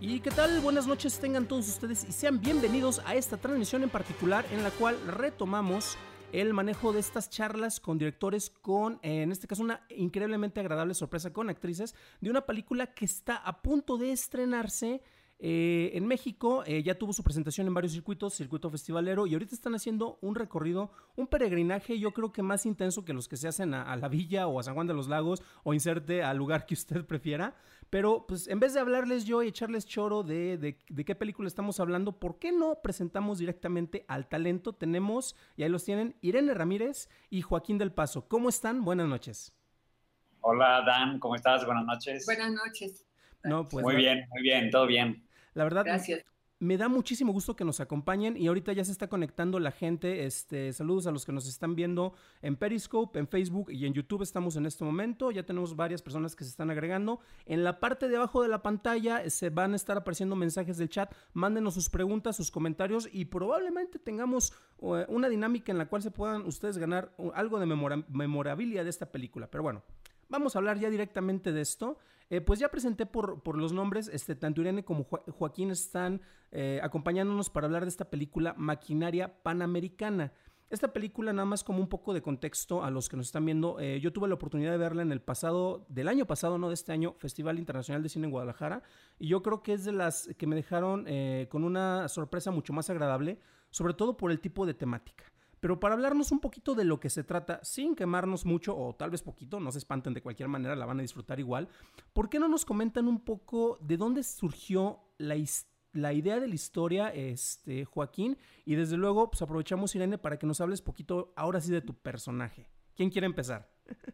¿Y qué tal? Buenas noches tengan todos ustedes y sean bienvenidos a esta transmisión en particular en la cual retomamos el manejo de estas charlas con directores con, en este caso, una increíblemente agradable sorpresa con actrices de una película que está a punto de estrenarse en México. Ya tuvo su presentación en varios circuitos, circuito festivalero, y ahorita están haciendo un recorrido, un peregrinaje, yo creo que más intenso que los que se hacen a la Villa o a San Juan de los Lagos, o inserte al lugar que usted prefiera. Pero pues en vez de hablarles yo y echarles choro de qué película estamos hablando, ¿por qué no presentamos directamente al talento? Tenemos, y ahí los tienen, Irene Ramírez y Joaquín del Paso. ¿Cómo están? Buenas noches. Hola Dan, ¿cómo estás? Buenas noches. Buenas noches. No, pues muy bien, todo bien. La verdad, gracias. Me da muchísimo gusto que nos acompañen y ahorita ya se está conectando la gente. Saludos a los que nos están viendo en Periscope, en Facebook y en YouTube. Estamos en este momento. Ya tenemos varias personas que se están agregando. En la parte de abajo de la pantalla se van a estar apareciendo mensajes del chat. Mándenos sus preguntas, sus comentarios y probablemente tengamos una dinámica en la cual se puedan ustedes ganar algo de memorabilia de esta película. Pero bueno, vamos a hablar ya directamente de esto. Pues ya presenté por los nombres, tanto Irene como Joaquín están acompañándonos para hablar de esta película Maquinaria Panamericana. Esta película, nada más como un poco de contexto a los que nos están viendo, yo tuve la oportunidad de verla en el pasado, del año pasado, no de este año, Festival Internacional de Cine en Guadalajara, y yo creo que es de las que me dejaron con una sorpresa mucho más agradable, sobre todo por el tipo de temática. Pero para hablarnos un poquito de lo que se trata, sin quemarnos mucho o tal vez poquito, no se espanten, de cualquier manera la van a disfrutar igual, ¿por qué no nos comentan un poco de dónde surgió la idea de la historia, Joaquín? Y desde luego, pues aprovechamos, Irene, para que nos hables poquito ahora sí de tu personaje. ¿Quién quiere empezar?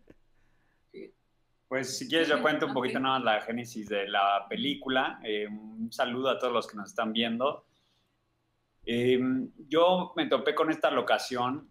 Pues si quieres yo cuento un poquito nada más la génesis de la película. Un saludo a todos los que nos están viendo. Yo me topé con esta locación,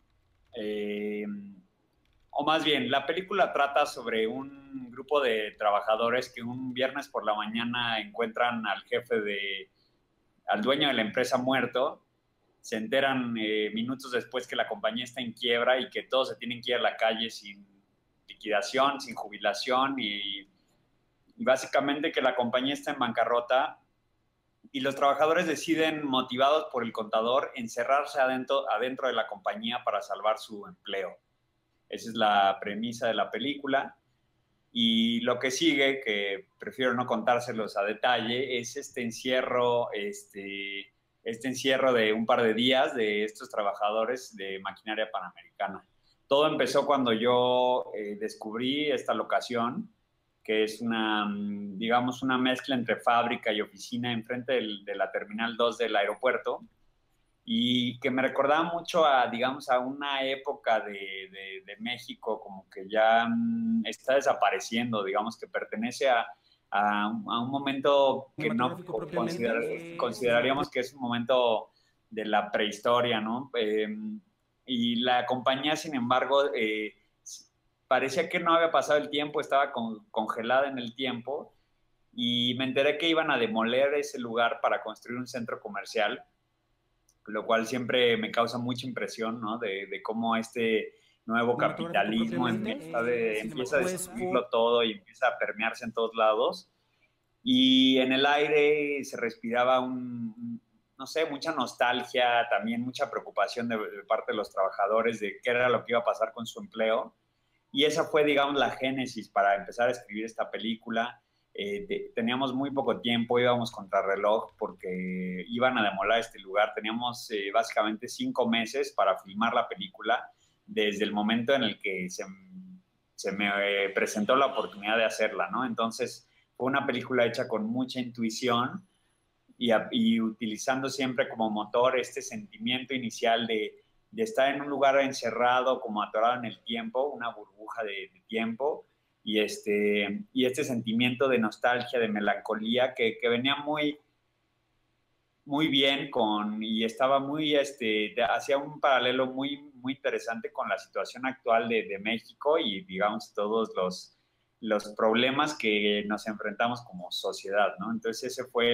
o más bien, la película trata sobre un grupo de trabajadores que un viernes por la mañana encuentran al al dueño de la empresa muerto. Se enteran minutos después que la compañía está en quiebra y que todos se tienen que ir a la calle sin liquidación, sin jubilación y básicamente que la compañía está en bancarrota. Y los trabajadores deciden, motivados por el contador, encerrarse adentro de la compañía para salvar su empleo. Esa es la premisa de la película. Y lo que sigue, que prefiero no contárselos a detalle, es este encierro de un par de días de estos trabajadores de Maquinaria Panamericana. Todo empezó cuando yo descubrí esta locación, que es digamos, una mezcla entre fábrica y oficina enfrente de la Terminal 2 del aeropuerto, y que me recordaba mucho digamos, a una época de México como que ya está desapareciendo, digamos, que pertenece a un momento que no consideraríamos que es un momento de la prehistoria, ¿no? Y la compañía, sin embargo, parecía que no había pasado el tiempo, estaba congelada en el tiempo, y me enteré que iban a demoler ese lugar para construir un centro comercial, lo cual siempre me causa mucha impresión, ¿no? De cómo este nuevo capitalismo empieza a destruirlo todo y empieza a permearse en todos lados. Y en el aire se respiraba no sé, mucha nostalgia, también mucha preocupación de parte de los trabajadores de qué era lo que iba a pasar con su empleo. Y esa fue, digamos, la génesis para empezar a escribir esta película. Teníamos muy poco tiempo, íbamos contrarreloj porque iban a demoler este lugar. Teníamos básicamente 5 meses para filmar la película desde el momento en el que se me presentó la oportunidad de hacerla, ¿no? Entonces fue una película hecha con mucha intuición y utilizando siempre como motor este sentimiento inicial de estar en un lugar encerrado, como atorado en el tiempo, una burbuja de tiempo, y este sentimiento de nostalgia, de melancolía, que venía muy, muy bien y estaba muy, hacía un paralelo muy, muy interesante con la situación actual de México y, digamos, todos los problemas que nos enfrentamos como sociedad, ¿no? Entonces ese fue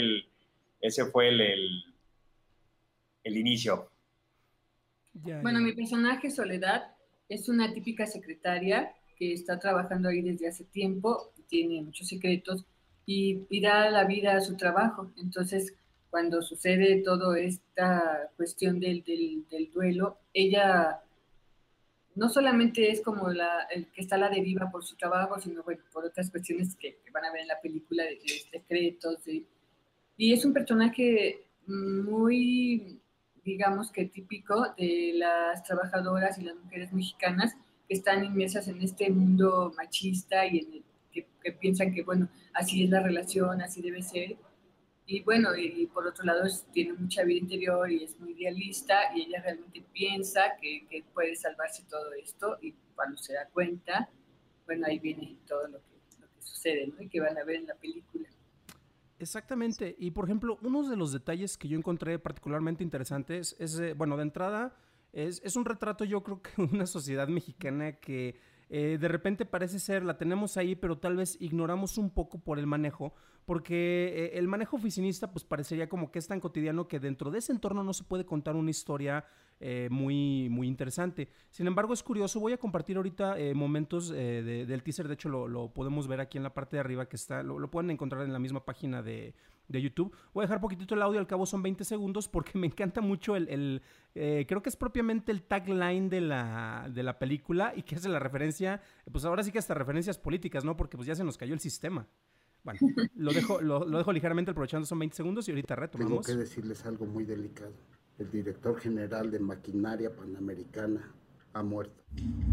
el inicio. Bueno, mi personaje, Soledad, es una típica secretaria que está trabajando ahí desde hace tiempo, tiene muchos secretos, y da la vida a su trabajo. Entonces, cuando sucede toda esta cuestión del duelo, ella no solamente es como el que está a la deriva por su trabajo, sino bueno, por otras cuestiones que van a ver en la película de secretos. Y es un personaje muy, digamos que típico de las trabajadoras y las mujeres mexicanas que están inmersas en este mundo machista y en el que piensan que, bueno, así es la relación, así debe ser. Y bueno, y por otro lado tiene mucha vida interior y es muy idealista y ella realmente piensa que puede salvarse todo esto y cuando se da cuenta, bueno, ahí viene todo lo que sucede, ¿no? Y que van a ver en la película. Exactamente. Y por ejemplo, uno de los detalles que yo encontré particularmente interesantes es, bueno, de entrada, es un retrato, yo creo que de una sociedad mexicana que de repente parece ser, la tenemos ahí, pero tal vez ignoramos un poco por el manejo, porque el manejo oficinista pues parecería como que es tan cotidiano que dentro de ese entorno no se puede contar una historia muy interesante. Sin embargo, es curioso, voy a compartir ahorita momentos del teaser, de hecho lo podemos ver aquí en la parte de arriba que está, lo pueden encontrar en la misma página de YouTube. Voy a dejar poquitito el audio, al cabo son 20 segundos, porque me encanta mucho creo que es propiamente el tagline de la película y que hace la referencia, pues ahora sí que hasta referencias políticas, ¿no? Porque pues ya se nos cayó el sistema. Bueno, lo dejo ligeramente aprovechando, son 20 segundos y ahorita retomamos. Tengo que decirles algo muy delicado. El director general de Maquinaria Panamericana ha muerto.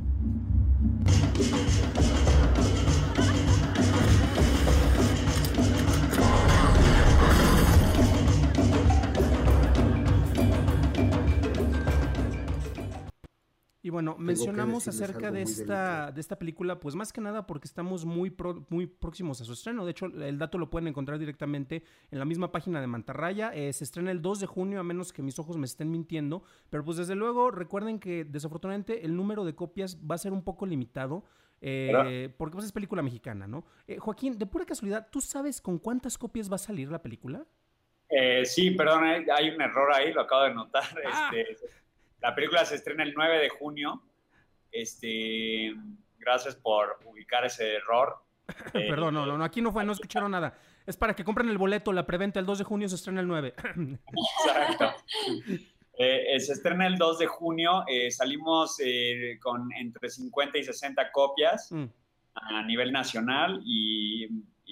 Y bueno, mencionamos acerca de esta película, pues más que nada porque estamos muy próximos a su estreno. De hecho, el dato lo pueden encontrar directamente en la misma página de Mantarraya. Se estrena el 2 de junio, a menos que mis ojos me estén mintiendo. Pero pues desde luego, recuerden que desafortunadamente el número de copias va a ser un poco limitado. Porque pues es película mexicana, ¿no? Joaquín, de pura casualidad, ¿tú sabes con cuántas copias va a salir la película? Sí, perdón, hay un error ahí, lo acabo de notar. La película se estrena el 9 de junio. Gracias por ubicar ese error. Perdón, no, aquí no escucharon nada. Es para que compren el boleto, la preventa el 2 de junio se estrena el 9. Exacto. Se estrena el 2 de junio. Salimos con entre 50 y 60 copias a nivel nacional y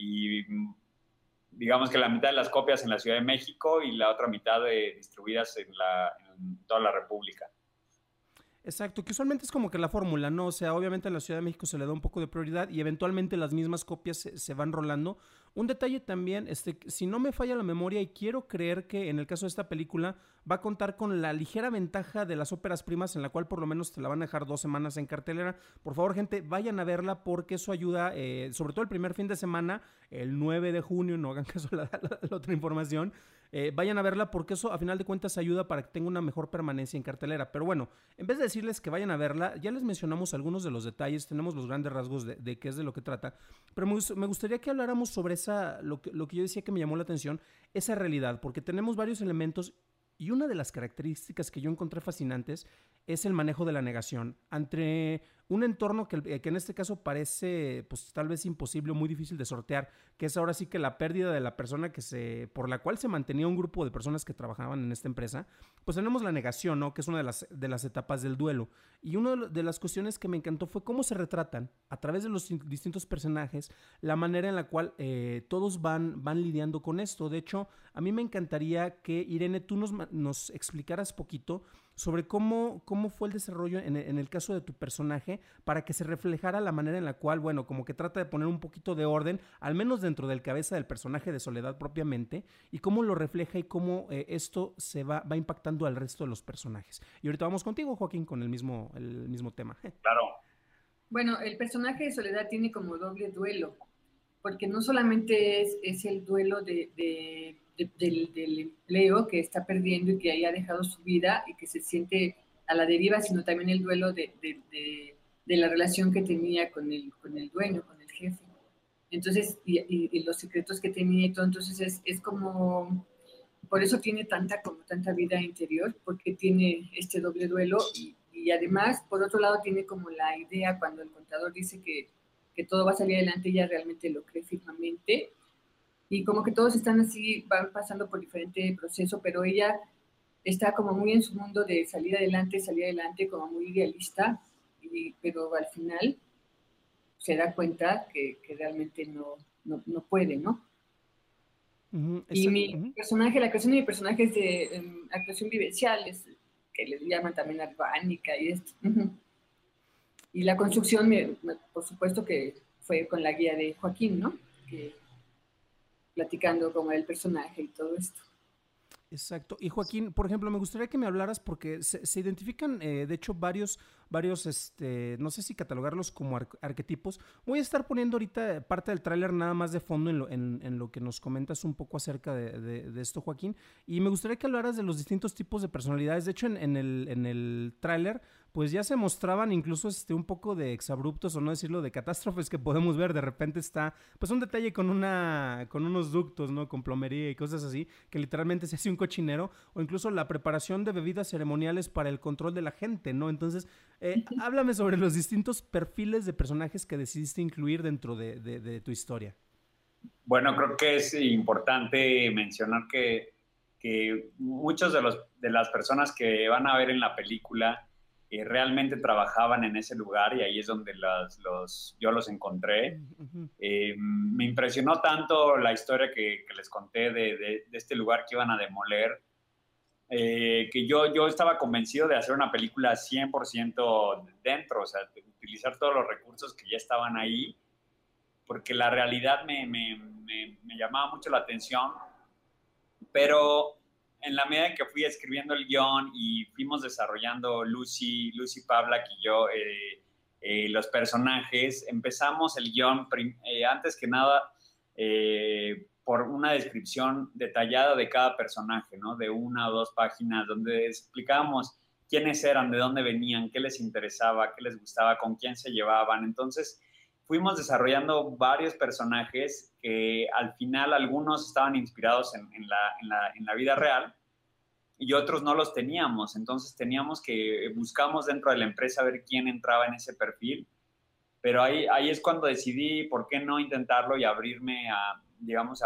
digamos que la mitad de las copias en la Ciudad de México y la otra mitad distribuidas en toda la República. Exacto, que usualmente es como que la fórmula, ¿no? O sea, obviamente en la Ciudad de México se le da un poco de prioridad y eventualmente las mismas copias se van rolando. Un detalle también, si no me falla la memoria y quiero creer que en el caso de esta película va a contar con la ligera ventaja de las óperas primas, en la cual por lo menos te la van a dejar 2 semanas en cartelera. Por favor, gente, vayan a verla porque eso ayuda, sobre todo el primer fin de semana, el 9 de junio, no hagan caso a la otra información. Vayan a verla porque eso a final de cuentas ayuda para que tenga una mejor permanencia en cartelera. Pero bueno, en vez de decirles que vayan a verla, ya les mencionamos algunos de los detalles, tenemos los grandes rasgos de qué es de lo que trata, pero me gustaría que habláramos sobre lo que yo decía que me llamó la atención, esa realidad, porque tenemos varios elementos y una de las características que yo encontré fascinantes es el manejo de la negación ante un entorno que en este caso parece pues tal vez imposible o muy difícil de sortear, que es ahora sí que la pérdida de la persona por la cual se mantenía un grupo de personas que trabajaban en esta empresa. Pues tenemos la negación, ¿no? Que es una de las etapas del duelo. Y una de las cuestiones que me encantó fue cómo se retratan a través de los distintos personajes la manera en la cual todos van lidiando con esto. De hecho, a mí me encantaría que, Irene, tú nos explicaras poquito sobre cómo fue el desarrollo en el caso de tu personaje para que se reflejara la manera en la cual, bueno, como que trata de poner un poquito de orden, al menos dentro del cabeza del personaje de Soledad propiamente, y cómo lo refleja y cómo esto se va impactando al resto de los personajes. Y ahorita vamos contigo, Joaquín, con el mismo tema. Claro. Bueno, el personaje de Soledad tiene como doble duelo, porque no solamente es el duelo del empleo que está perdiendo y que haya dejado su vida y que se siente a la deriva, sino también el duelo de la relación que tenía con el dueño, con el jefe. Entonces, y los secretos que tenía y todo, entonces es como, por eso tiene tanta vida interior, porque tiene este doble duelo y además, por otro lado, tiene como la idea, cuando el contador dice que todo va a salir adelante, ella realmente lo cree firmemente, y como que todos están así, van pasando por diferente proceso, pero ella está como muy en su mundo de salir adelante, como muy idealista, pero al final se da cuenta que realmente no puede, ¿no? Y mi personaje, la creación de mi personaje es de actuación vivencial, es, que le llaman también orgánica y esto. Y la construcción, por supuesto que fue con la guía de Joaquín, ¿no? Que, platicando como el personaje y todo esto. Exacto. Y Joaquín, por ejemplo, me gustaría que me hablaras porque se identifican, de hecho, varios, no sé si catalogarlos como arquetipos. Voy a estar poniendo ahorita parte del tráiler nada más de fondo en lo que nos comentas un poco acerca de esto, Joaquín. Y me gustaría que hablaras de los distintos tipos de personalidades. De hecho, en el tráiler, pues ya se mostraban incluso un poco de exabruptos, o no decirlo, de catástrofes que podemos ver. De repente está, pues, un detalle con unos ductos, ¿no? Con plomería y cosas así, que literalmente se hace un cochinero, o incluso la preparación de bebidas ceremoniales para el control de la gente, ¿no? Entonces, háblame sobre los distintos perfiles de personajes que decidiste incluir dentro de tu historia. Bueno, creo que es importante mencionar que muchos de las personas que van a ver en la película realmente trabajaban en ese lugar y ahí es donde yo los encontré. Me impresionó tanto la historia que les conté de este lugar que iban a demoler, que yo estaba convencido de hacer una película 100% dentro, o sea, de utilizar todos los recursos que ya estaban ahí, porque la realidad me llamaba mucho la atención, pero en la medida en que fui escribiendo el guión y fuimos desarrollando Lucy Pavlak y yo los personajes, empezamos el guión antes que nada por una descripción detallada de cada personaje, ¿no? De 1 o 2 páginas donde explicábamos quiénes eran, de dónde venían, qué les interesaba, qué les gustaba, con quién se llevaban. Entonces, fuimos desarrollando varios personajes que al final algunos estaban inspirados en la vida real y otros no los teníamos. Entonces teníamos que buscamos dentro de la empresa ver quién entraba en ese perfil. Pero ahí es cuando decidí por qué no intentarlo y abrirme a, digamos,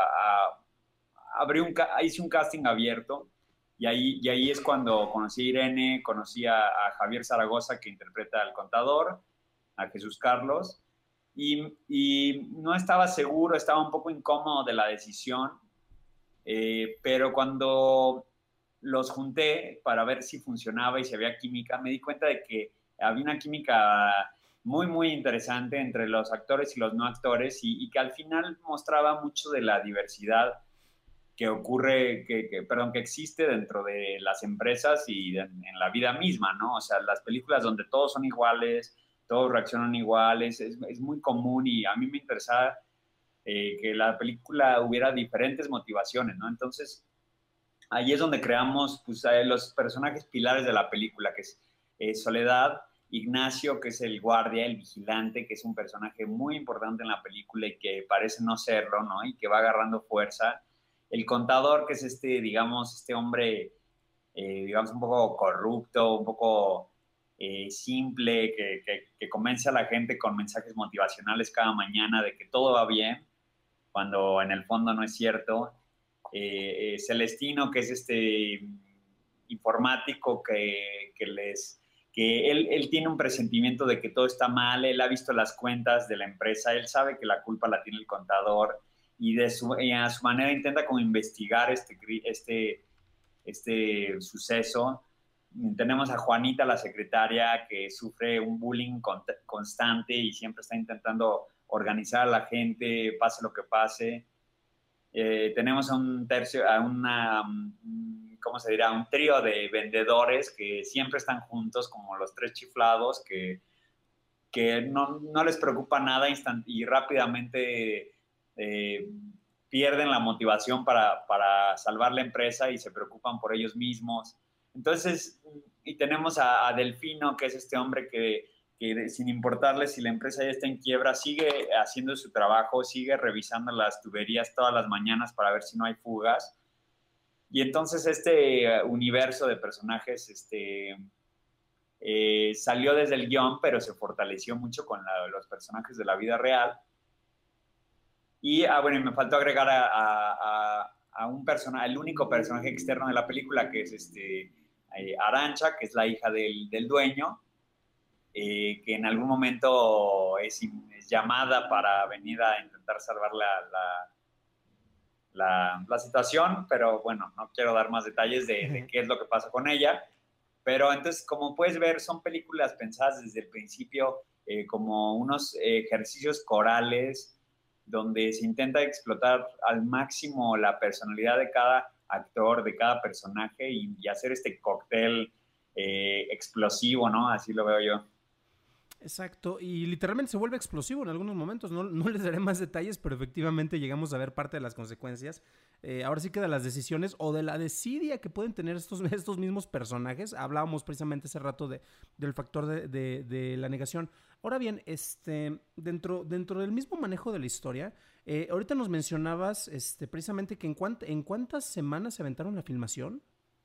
hice un casting abierto y ahí es cuando conocí a Irene, conocí a Javier Zaragoza, que interpreta al contador, a Jesús Carlos, y no estaba seguro, estaba un poco incómodo de la decisión, pero cuando los junté para ver si funcionaba y si había química, me di cuenta de que había una química muy, muy interesante entre los actores y los no actores y que al final mostraba mucho de la diversidad que ocurre, que existe dentro de las empresas y en la vida misma, ¿no? O sea, las películas donde todos son iguales, todos reaccionan iguales, es muy común y a mí me interesaba que la película hubiera diferentes motivaciones, ¿no? Entonces, ahí es donde creamos pues, los personajes pilares de la película, que es Soledad, Ignacio, que es el guardia, el vigilante, que es un personaje muy importante en la película y que parece no serlo, ¿no? Y que va agarrando fuerza. El contador, que es digamos, este hombre, digamos, un poco corrupto, un poco simple, que convence a la gente con mensajes motivacionales cada mañana de que todo va bien, cuando en el fondo no es cierto. Celestino, que es informático que él tiene un presentimiento de que todo está mal, él ha visto las cuentas de la empresa, él sabe que la culpa la tiene el contador y a su manera intenta como investigar este suceso. Tenemos a Juanita, la secretaria, que sufre un bullying constante y siempre está intentando organizar a la gente, pase lo que pase. Tenemos a ¿cómo se dirá? Un trío de vendedores que siempre están juntos, como los 3 chiflados, que no les preocupa nada y rápidamente pierden la motivación para salvar la empresa y se preocupan por ellos mismos. Entonces, y tenemos a Delfino, que es este hombre que sin importarle si la empresa ya está en quiebra, sigue haciendo su trabajo, sigue revisando las tuberías todas las mañanas para ver si no hay fugas. Y entonces este universo de personajes salió desde el guión, pero se fortaleció mucho con los personajes de la vida real. Y, bueno, y me faltó agregar a un personaje, el único personaje externo de la película, que es Arancha, que es la hija del dueño, que en algún momento es llamada para venir a intentar salvar la situación, pero bueno, no quiero dar más detalles de qué es lo que pasa con ella. Pero entonces, como puedes ver, son películas pensadas desde el principio como unos ejercicios corales donde se intenta explotar al máximo la personalidad de cada actor, de cada personaje y hacer este cóctel explosivo, ¿no? Así lo veo yo. Exacto, y literalmente se vuelve explosivo en algunos momentos, no les daré más detalles, pero efectivamente llegamos a ver parte de las consecuencias. Ahora sí que de las decisiones o de la desidia que pueden tener estos mismos personajes. Hablábamos precisamente hace rato del factor de la negación. Ahora bien, dentro del mismo manejo de la historia, ahorita nos mencionabas precisamente que en cuántas semanas se aventaron la filmación.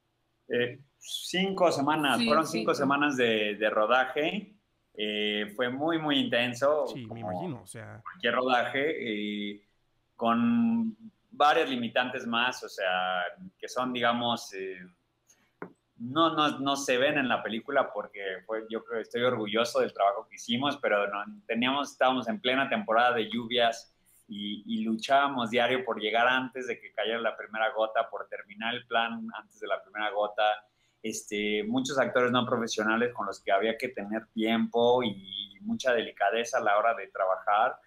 5 semanas, sí, fueron 5 semanas de rodaje. Fue muy, muy intenso. Sí, me imagino, o sea. Cualquier rodaje, con varias limitantes más, o sea, que son, digamos, no se ven en la película porque yo creo que estoy orgulloso del trabajo que hicimos, pero estábamos en plena temporada de lluvias y luchábamos diario por llegar antes de que cayera la primera gota, por terminar el plan antes de la primera gota. Muchos actores no profesionales con los que había que tener tiempo y mucha delicadeza a la hora de trabajar.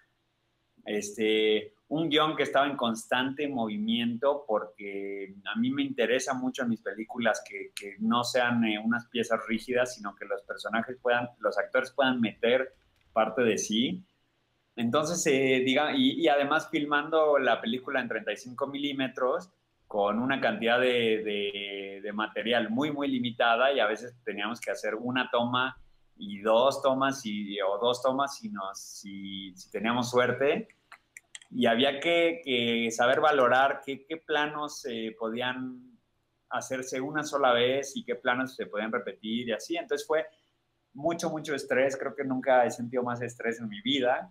Un guión que estaba en constante movimiento porque a mí me interesa mucho en mis películas que no sean unas piezas rígidas, sino que los actores puedan meter parte de sí. Entonces, y además filmando la película en 35 milímetros, con una cantidad de material muy, muy limitada, y a veces teníamos que hacer una toma y dos tomas, o dos tomas si teníamos suerte, y había que saber valorar qué planos podían hacerse una sola vez y qué planos se podían repetir y así. Entonces fue mucho, mucho estrés. Creo que nunca he sentido más estrés en mi vida.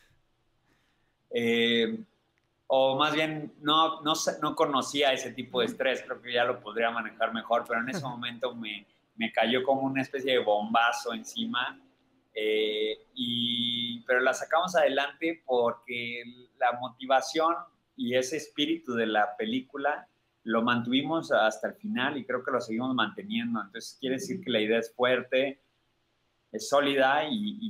O más bien no conocía ese tipo de estrés, creo que ya lo podría manejar mejor, pero en ese momento me cayó como una especie de bombazo encima, pero la sacamos adelante porque la motivación y ese espíritu de la película lo mantuvimos hasta el final y creo que lo seguimos manteniendo. Entonces quiere decir que la idea es fuerte, es sólida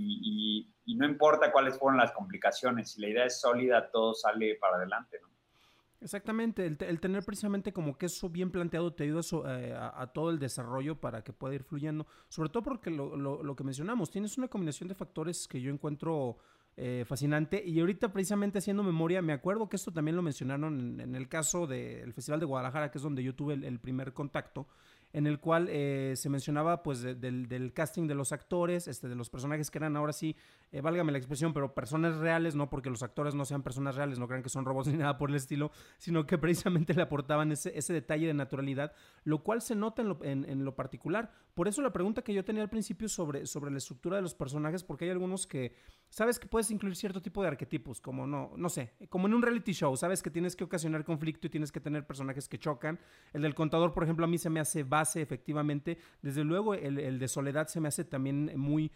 y no importa cuáles fueron las complicaciones, si la idea es sólida, todo sale para adelante, ¿no? Exactamente, el tener precisamente como que eso bien planteado te ayuda a todo el desarrollo para que pueda ir fluyendo, sobre todo porque lo que mencionamos, tienes una combinación de factores que yo encuentro fascinante, y ahorita precisamente haciendo memoria, me acuerdo que esto también lo mencionaron en el caso del Festival de Guadalajara, que es donde yo tuve el primer contacto, en el cual se mencionaba pues del casting de los actores, de los personajes que eran ahora sí, válgame la expresión, pero personas reales, no porque los actores no sean personas reales, no crean que son robots ni nada por el estilo, sino que precisamente le aportaban ese detalle de naturalidad, lo cual se nota en lo particular. Por eso la pregunta que yo tenía al principio sobre la estructura de los personajes, porque hay algunos que, sabes que puedes incluir cierto tipo de arquetipos, como no sé, como en un reality show, sabes que tienes que ocasionar conflicto y tienes que tener personajes que chocan. El del contador, por ejemplo, a mí se me hace base, efectivamente. Desde luego, el de Soledad se me hace también muy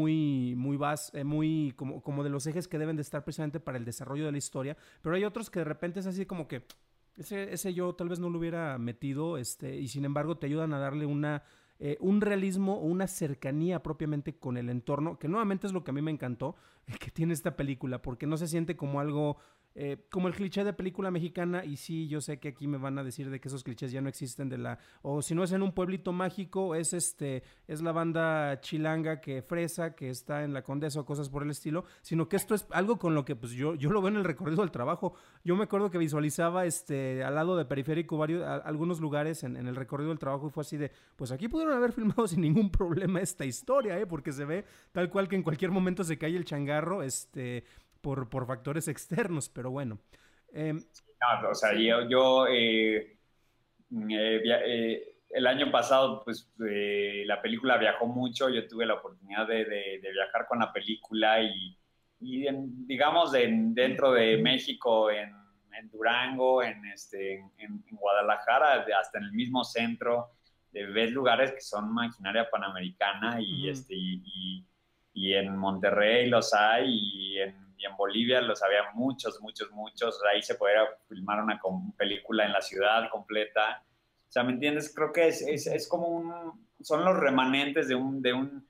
base, muy como de los ejes que deben de estar precisamente para el desarrollo de la historia. Pero hay otros que de repente es así como que ese yo tal vez no lo hubiera metido, y sin embargo te ayudan a darle un realismo o una cercanía propiamente con el entorno, que nuevamente es lo que a mí me encantó, que tiene esta película, porque no se siente como algo, como el cliché de película mexicana. Y sí, yo sé que aquí me van a decir de que esos clichés ya no existen, o si no es en un pueblito mágico, es la banda chilanga que fresa, que está en la Condesa o cosas por el estilo, sino que esto es algo con lo que pues yo lo veo en el recorrido del trabajo. Yo me acuerdo que visualizaba al lado de Periférico algunos lugares en el recorrido del trabajo, y fue así de, pues aquí pudieron haber filmado sin ningún problema esta historia, porque se ve tal cual que en cualquier momento se cae el changarro, por factores externos, pero bueno. No, o sea, yo el año pasado, pues la película viajó mucho, yo tuve la oportunidad de viajar con la película y digamos, dentro de México, en Durango, en Guadalajara, hasta en el mismo centro, ves lugares que son maquinaria panamericana y en Monterrey los hay y en Bolivia los había muchos. Ahí se podía filmar una película en la ciudad completa. O sea, ¿me entiendes? Creo que es como son los remanentes de un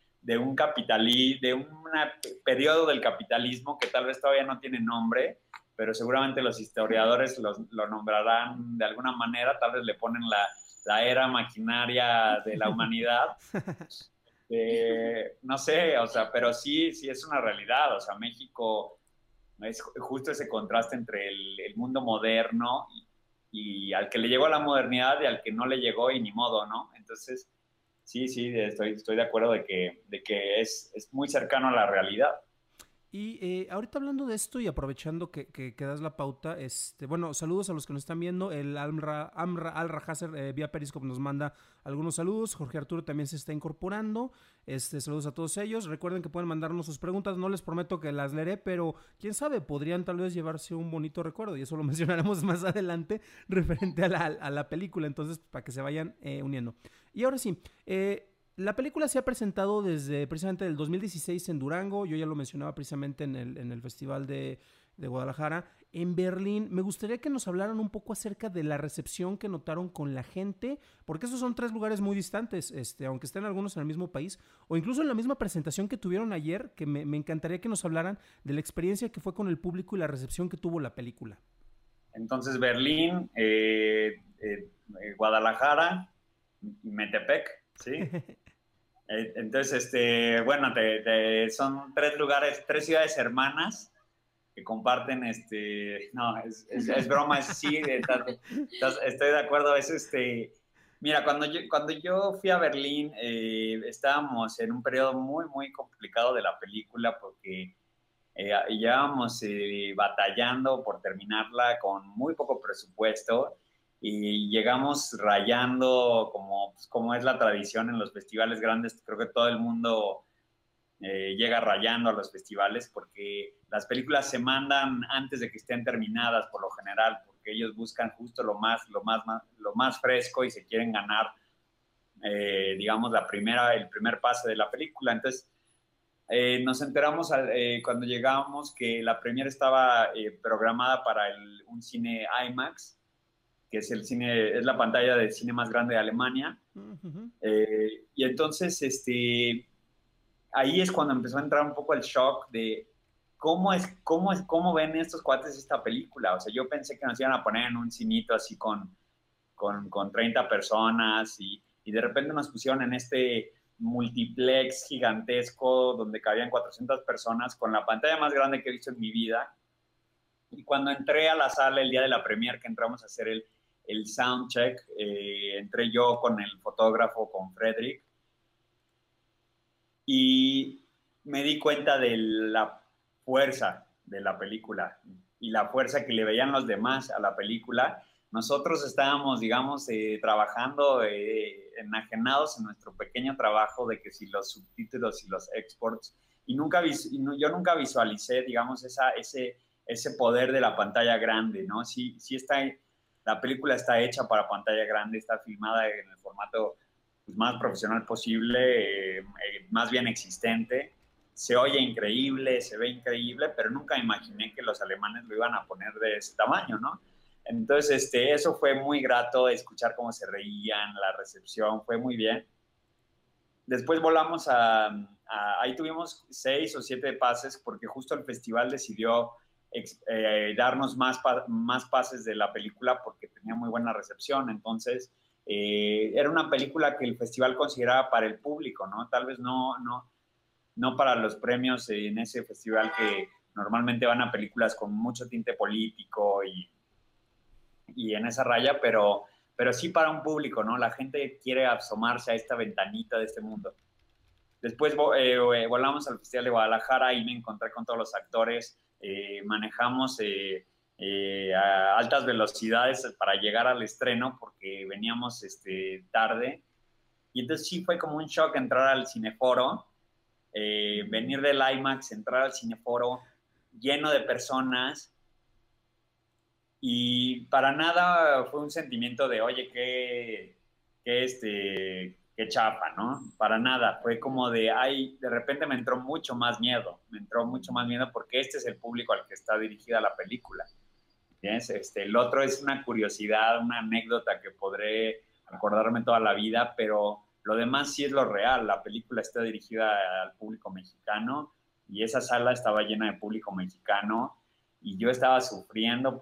periodo del capitalismo que tal vez todavía no tiene nombre, pero seguramente los historiadores lo nombrarán de alguna manera, tal vez le ponen la era maquinaria de la humanidad. No sé, o sea, pero sí es una realidad. O sea, México es justo ese contraste entre el mundo moderno y al que le llegó a la modernidad y al que no le llegó y ni modo, ¿no? Entonces, sí, estoy de acuerdo de que es muy cercano a la realidad. Y ahorita hablando de esto y aprovechando que das la pauta, bueno, saludos a los que nos están viendo. El Al-Rahaser vía Periscope nos manda algunos saludos. Jorge Arturo también se está incorporando. Saludos a todos ellos. Recuerden que pueden mandarnos sus preguntas. No les prometo que las leeré, pero quién sabe, podrían tal vez llevarse un bonito recuerdo. Y eso lo mencionaremos más adelante referente a la película. Entonces, para que se vayan uniendo. Y ahora sí, la película se ha presentado desde precisamente el 2016 en Durango, yo ya lo mencionaba precisamente en el Festival de Guadalajara, en Berlín. Me gustaría que nos hablaran un poco acerca de la recepción que notaron con la gente, porque esos son 3 lugares muy distantes, aunque estén algunos en el mismo país, o incluso en la misma presentación que tuvieron ayer, que me encantaría que nos hablaran de la experiencia que fue con el público y la recepción que tuvo la película. Entonces, Berlín, Guadalajara, Metepec, ¿sí? Entonces, bueno, son 3 lugares, 3 ciudades hermanas que comparten, no, es broma, sí, estoy de acuerdo, mira, cuando yo fui a Berlín, estábamos en un periodo muy complicado de la película porque llevábamos batallando por terminarla con muy poco presupuesto y llegamos rayando como es la tradición en los festivales grandes. Creo que todo el mundo llega rayando a los festivales porque las películas se mandan antes de que estén terminadas por lo general, porque ellos buscan justo lo más fresco y se quieren ganar, digamos, el primer pase de la película. Entonces, nos enteramos cuando llegamos que la premiere estaba programada para un cine IMAX, que es es la pantalla de cine más grande de Alemania. Uh-huh. Y entonces, ahí es cuando empezó a entrar un poco el shock de cómo ven estos cuates esta película. O sea, yo pensé que nos iban a poner en un cinito así con 30 personas y de repente nos pusieron en este multiplex gigantesco donde cabían 400 personas con la pantalla más grande que he visto en mi vida. Y cuando entré a la sala el día de la premiere, que entramos a hacer el soundcheck, entré yo con el fotógrafo, con Frederick, y me di cuenta de la fuerza de la película y la fuerza que le veían los demás a la película. Nosotros estábamos, digamos, trabajando enajenados en nuestro pequeño trabajo de que si los subtítulos y los exports, yo nunca visualicé, digamos, ese poder de la pantalla grande, ¿no? Sí la película está hecha para pantalla grande, está filmada en el formato más profesional posible, más bien existente. Se oye increíble, se ve increíble, pero nunca imaginé que los alemanes lo iban a poner de ese tamaño, ¿no? Entonces, eso fue muy grato, escuchar cómo se reían, la recepción, fue muy bien. Después volamos ahí tuvimos 6 o 7 pases, porque justo el festival decidió darnos más pases de la película porque tenía muy buena recepción. Entonces, era una película que el festival consideraba para el público, ¿no? Tal vez no para los premios en ese festival que normalmente van a películas con mucho tinte político y en esa raya, pero sí para un público, ¿no? La gente quiere asomarse a esta ventanita de este mundo. Después volamos al Festival de Guadalajara y me encontré con todos los actores, manejamos a altas velocidades para llegar al estreno porque veníamos tarde, y entonces sí fue como un shock entrar al Cineforo, venir del IMAX, entrar al Cineforo. lleno de personas, y para nada fue un sentimiento de, oye, qué chapa, ¿no? Para nada, fue como de, ay, de repente me entró mucho más miedo porque este es el público al que está dirigida la película. ¿Entiendes? El otro es una curiosidad, una anécdota que podré acordarme toda la vida, pero lo demás sí es lo real. La película está dirigida al público mexicano y esa sala estaba llena de público mexicano y yo estaba sufriendo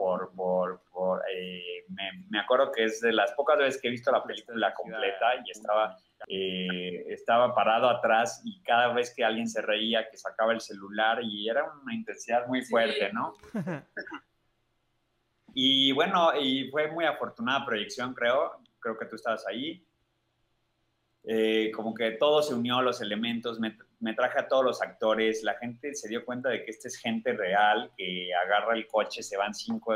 me acuerdo que es de las pocas veces que he visto la película completa y estaba parado atrás y cada vez que alguien se reía, que sacaba el celular y era una intensidad muy fuerte, ¿no? Y bueno, y fue muy afortunada proyección, creo que tú estabas ahí. Como que todo se unió, los elementos, me traje a todos los actores, la gente se dio cuenta de que esta es gente real, que agarra el coche, se van 5,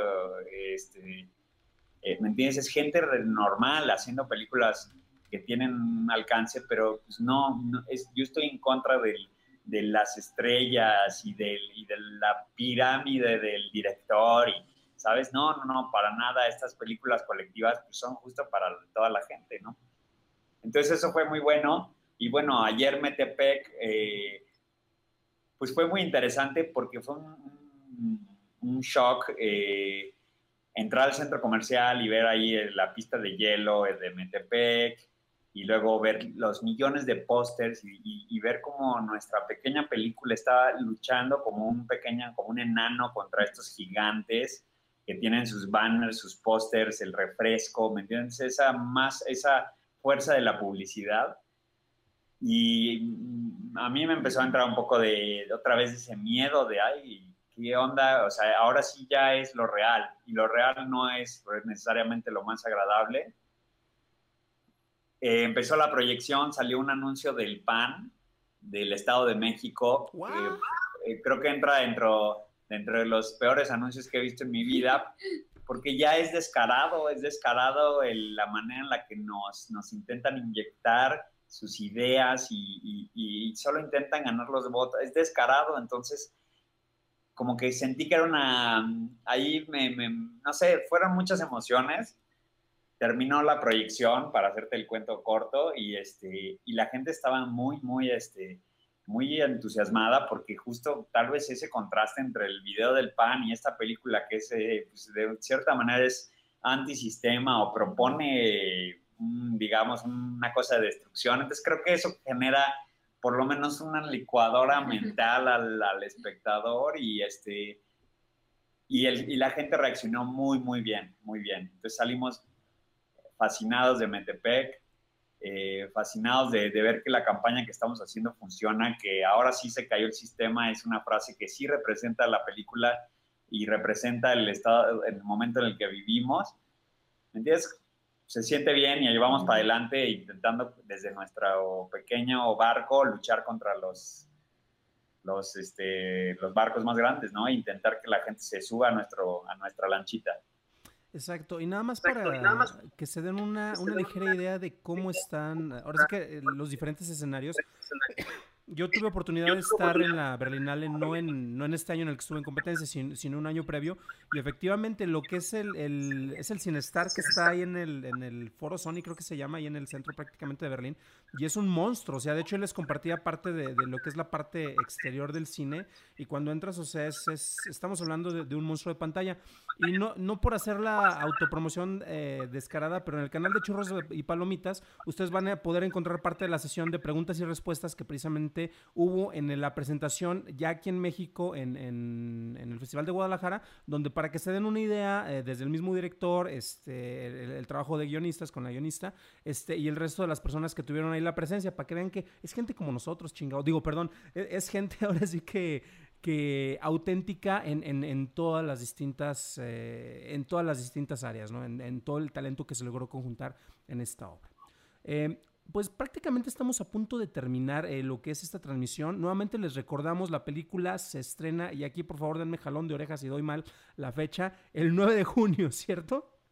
¿me entiendes? Es gente normal haciendo películas que tienen un alcance, pero pues yo estoy en contra de las estrellas y de la pirámide del director, ¿sabes? No, para nada, estas películas colectivas pues, son justo para toda la gente, ¿no? Entonces eso fue muy bueno. Y bueno, ayer Metepec, pues fue muy interesante porque fue un shock entrar al centro comercial y ver ahí la pista de hielo de Metepec y luego ver los millones de pósters y ver cómo nuestra pequeña película estaba luchando como un enano contra estos gigantes que tienen sus banners, sus pósters, el refresco, ¿me entiendes? Esa fuerza de la publicidad. Y a mí me empezó a entrar un poco otra vez ese miedo de, ay, ¿qué onda? O sea, ahora sí ya es lo real, y lo real no es necesariamente lo más agradable. Empezó la proyección, salió un anuncio del PAN, del Estado de México, creo que entra dentro de los peores anuncios que he visto en mi vida, porque ya es descarado la manera en la que nos intentan inyectar sus ideas y solo intentan ganar los votos. Es descarado, entonces como que sentí que era ahí no sé, fueron muchas emociones. Terminó la proyección, para hacerte el cuento corto, y la gente estaba muy entusiasmada porque justo tal vez ese contraste entre el video del PAN y esta película que pues de cierta manera es antisistema o propone, digamos, una cosa de destrucción. Entonces creo que eso genera por lo menos una licuadora mental al espectador y la gente reaccionó muy bien. Entonces salimos fascinados de Metepec, fascinados de ver que la campaña que estamos haciendo funciona, que ahora sí se cayó el sistema, es una frase que sí representa la película y representa el momento en el que vivimos. ¿Me entiendes? Se siente bien y ahí vamos para adelante intentando desde nuestro pequeño barco luchar contra los barcos más grandes, ¿no? E intentar que la gente se suba a nuestra lanchita. Exacto, y nada más para que se den una ligera idea de cómo están, ahora sí que los diferentes escenarios. Yo tuve oportunidad de estar en la Berlinale, no en este año en el que estuve en competencia, sino un año previo, y efectivamente lo que es el Cinestar, que está ahí en el Foro Sony, creo que se llama, ahí en el centro prácticamente de Berlín, y es un monstruo. O sea, de hecho les compartía parte de lo que es la parte exterior del cine, y cuando entras, o sea, estamos hablando de un monstruo de pantalla. Y no por hacer la autopromoción descarada, pero en el canal de Churros y Palomitas ustedes van a poder encontrar parte de la sesión de preguntas y respuestas que precisamente hubo en la presentación ya aquí en México en el Festival de Guadalajara, donde para que se den una idea, desde el mismo director, el trabajo de guionistas con la guionista, y el resto de las personas que tuvieron ahí la presencia, para que vean que es gente como nosotros, chingado. Digo, perdón, es gente ahora sí que auténtica en todas las distintas áreas, ¿no? En todo el talento que se logró conjuntar en esta obra. Pues prácticamente estamos a punto de terminar lo que es esta transmisión. Nuevamente les recordamos, la película se estrena, y aquí por favor denme jalón de orejas si doy mal la fecha, el 9 de junio, ¿cierto?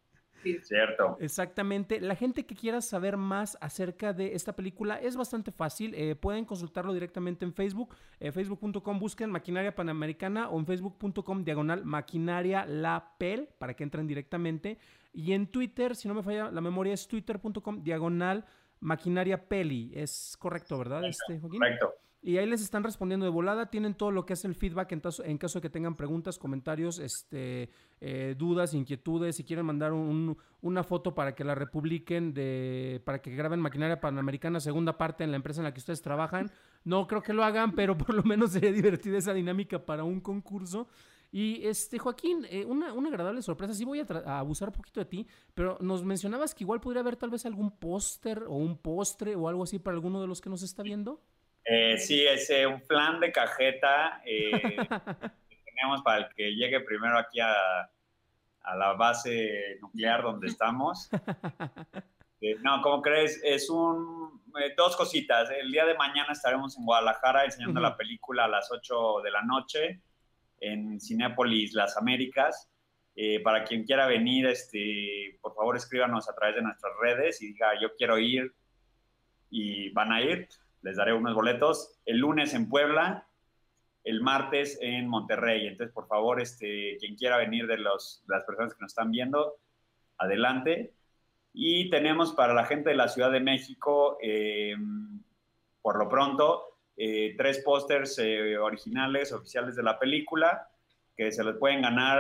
Spears. Cierto. Exactamente. La gente que quiera saber más acerca de esta película es bastante fácil. Pueden consultarlo directamente en Facebook. Facebook.com, busquen Maquinaria Panamericana, o en Facebook.com/Maquinaria La Pel para que entren directamente. Y en Twitter, si no me falla la memoria, es Twitter.com/Maquinaria Peli. Es correcto, ¿verdad, Joaquín? Correcto. Y ahí les están respondiendo de volada. Tienen todo lo que es el feedback en caso de que tengan preguntas, comentarios, dudas, inquietudes. Si quieren mandar una foto para que la republiquen, para que graben Maquinaria Panamericana segunda parte en la empresa en la que ustedes trabajan. No creo que lo hagan, pero por lo menos sería divertida esa dinámica para un concurso. Y Joaquín, una agradable sorpresa. Sí voy a abusar un poquito de ti, pero nos mencionabas que igual podría haber tal vez algún póster o un postre o algo así para alguno de los que nos está viendo. Sí, es un flan de cajeta que tenemos para el que llegue primero aquí a la base nuclear donde estamos. No, ¿cómo crees? Es dos cositas. El día de mañana estaremos en Guadalajara enseñando la película a las 8 de la noche en Cinépolis Las Américas. Para quien quiera venir, por favor escríbanos a través de nuestras redes y diga yo quiero ir, y van a ir. Les daré unos boletos. El lunes en Puebla, el martes en Monterrey. Entonces, por favor, quien quiera venir de las personas que nos están viendo, adelante. Y tenemos para la gente de la Ciudad de México, por lo pronto, 3 pósters originales, oficiales de la película, que se los pueden ganar,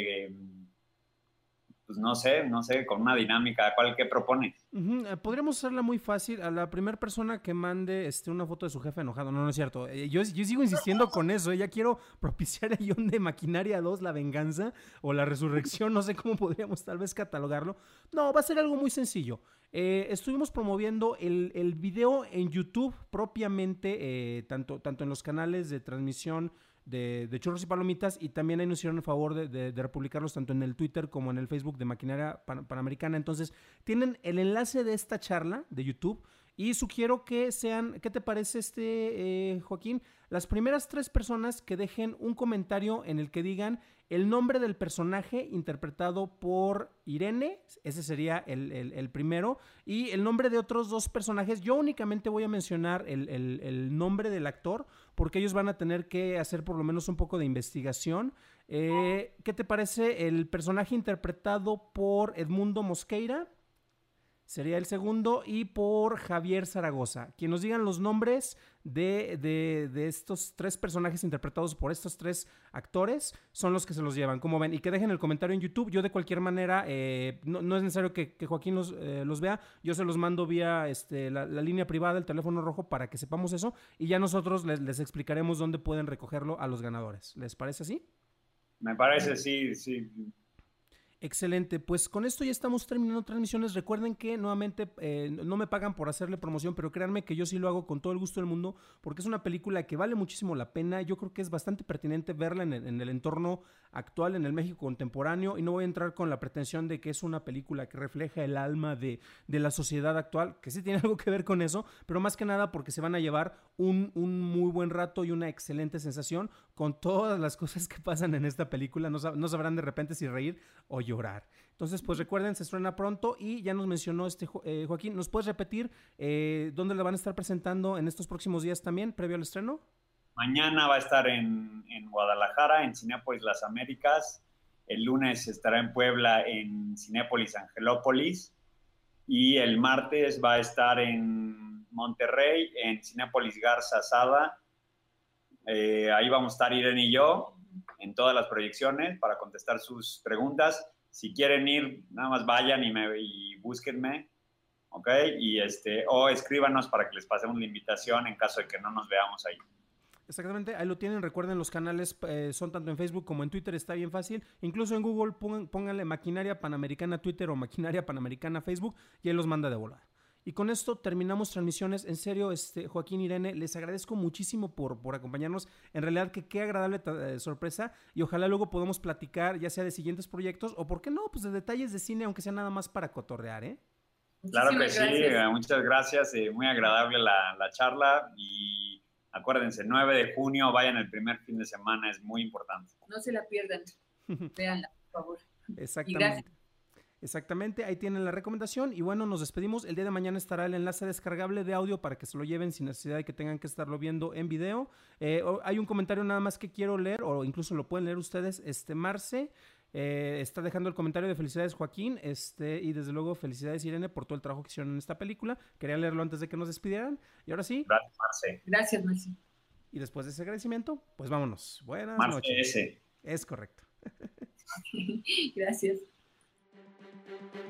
pues no sé, con una dinámica. ¿Qué propones? Podríamos hacerla muy fácil. A la primera persona que mande una foto de su jefe enojado. No es cierto. Yo sigo insistiendo con eso. Ya quiero propiciar el guión de Maquinaria 2, La Venganza o La Resurrección. No sé cómo podríamos tal vez catalogarlo. No, va a ser algo muy sencillo. Estuvimos promoviendo el video en YouTube propiamente, tanto en los canales de transmisión de Churros y Palomitas, y también ahí nos hicieron el favor de republicarlos tanto en el Twitter como en el Facebook de Maquinaria Panamericana. Entonces tienen el enlace de esta charla de YouTube y sugiero que sean, ¿qué te parece Joaquín? Las primeras 3 personas que dejen un comentario en el que digan el nombre del personaje interpretado por Irene, ese sería el primero, y el nombre de otros 2 personajes. Yo únicamente voy a mencionar el nombre del actor, porque ellos van a tener que hacer por lo menos un poco de investigación. ¿Qué te parece el personaje interpretado por Edmundo Mosqueira? Sería el segundo, y por Javier Zaragoza. Quien nos digan los nombres de estos 3 personajes interpretados por estos 3 actores son los que se los llevan, como ven. Y que dejen el comentario en YouTube. Yo de cualquier manera, no es necesario que Joaquín los vea. Yo se los mando vía la línea privada, el teléfono rojo, para que sepamos eso. Y ya nosotros les explicaremos dónde pueden recogerlo a los ganadores. ¿Les parece así? Me parece, sí. Excelente, pues con esto ya estamos terminando transmisiones. Recuerden que nuevamente no me pagan por hacerle promoción, pero créanme que yo sí lo hago con todo el gusto del mundo, porque es una película que vale muchísimo la pena. Yo creo que es bastante pertinente verla en el entorno actual, en el México contemporáneo, y no voy a entrar con la pretensión de que es una película que refleja el alma de la sociedad actual, que sí tiene algo que ver con eso, pero más que nada porque se van a llevar un muy buen rato y una excelente sensación con todas las cosas que pasan en esta película. No sabrán de repente si reír o llorar. Entonces, pues recuerden, se estrena pronto, y ya nos mencionó Joaquín. ¿Nos puedes repetir dónde la van a estar presentando en estos próximos días también, previo al estreno? Mañana va a estar en Guadalajara, en Cinépolis Las Américas. El lunes estará en Puebla, en Cinépolis Angelópolis. Y el martes va a estar en Monterrey, en Cinépolis Garza Sada. Ahí vamos a estar Irene y yo en todas las proyecciones para contestar sus preguntas. Si quieren ir, nada más vayan y búsquenme, ¿ok? O escríbanos para que les pasemos la invitación en caso de que no nos veamos ahí. Exactamente, ahí lo tienen. Recuerden, los canales son tanto en Facebook como en Twitter, está bien fácil. Incluso en Google pónganle Maquinaria Panamericana Twitter o Maquinaria Panamericana Facebook, y ahí los manda de volada. Y con esto terminamos transmisiones. En serio, Joaquín, Irene, les agradezco muchísimo por acompañarnos. En realidad, que qué agradable sorpresa, y ojalá luego podamos platicar ya sea de siguientes proyectos o, ¿por qué no?, pues de detalles de cine, aunque sea nada más para cotorrear, ¿eh? Claro que sí, muchas gracias. Muy agradable la charla, y acuérdense, 9 de junio, vayan el primer fin de semana, es muy importante. No se la pierdan, véanla, por favor. Exactamente. Exactamente, ahí tienen la recomendación y bueno, nos despedimos. El día de mañana estará el enlace descargable de audio para que se lo lleven sin necesidad de que tengan que estarlo viendo en video. Hay un comentario nada más que quiero leer, o incluso lo pueden leer ustedes. Marce está dejando el comentario de felicidades Joaquín, y desde luego felicidades Irene por todo el trabajo que hicieron en esta película. Quería leerlo antes de que nos despidieran. Y ahora sí. Gracias, Marce. Gracias, Marce. Y después de ese agradecimiento, pues vámonos. Buenas Marce noches. S. Es correcto. Gracias.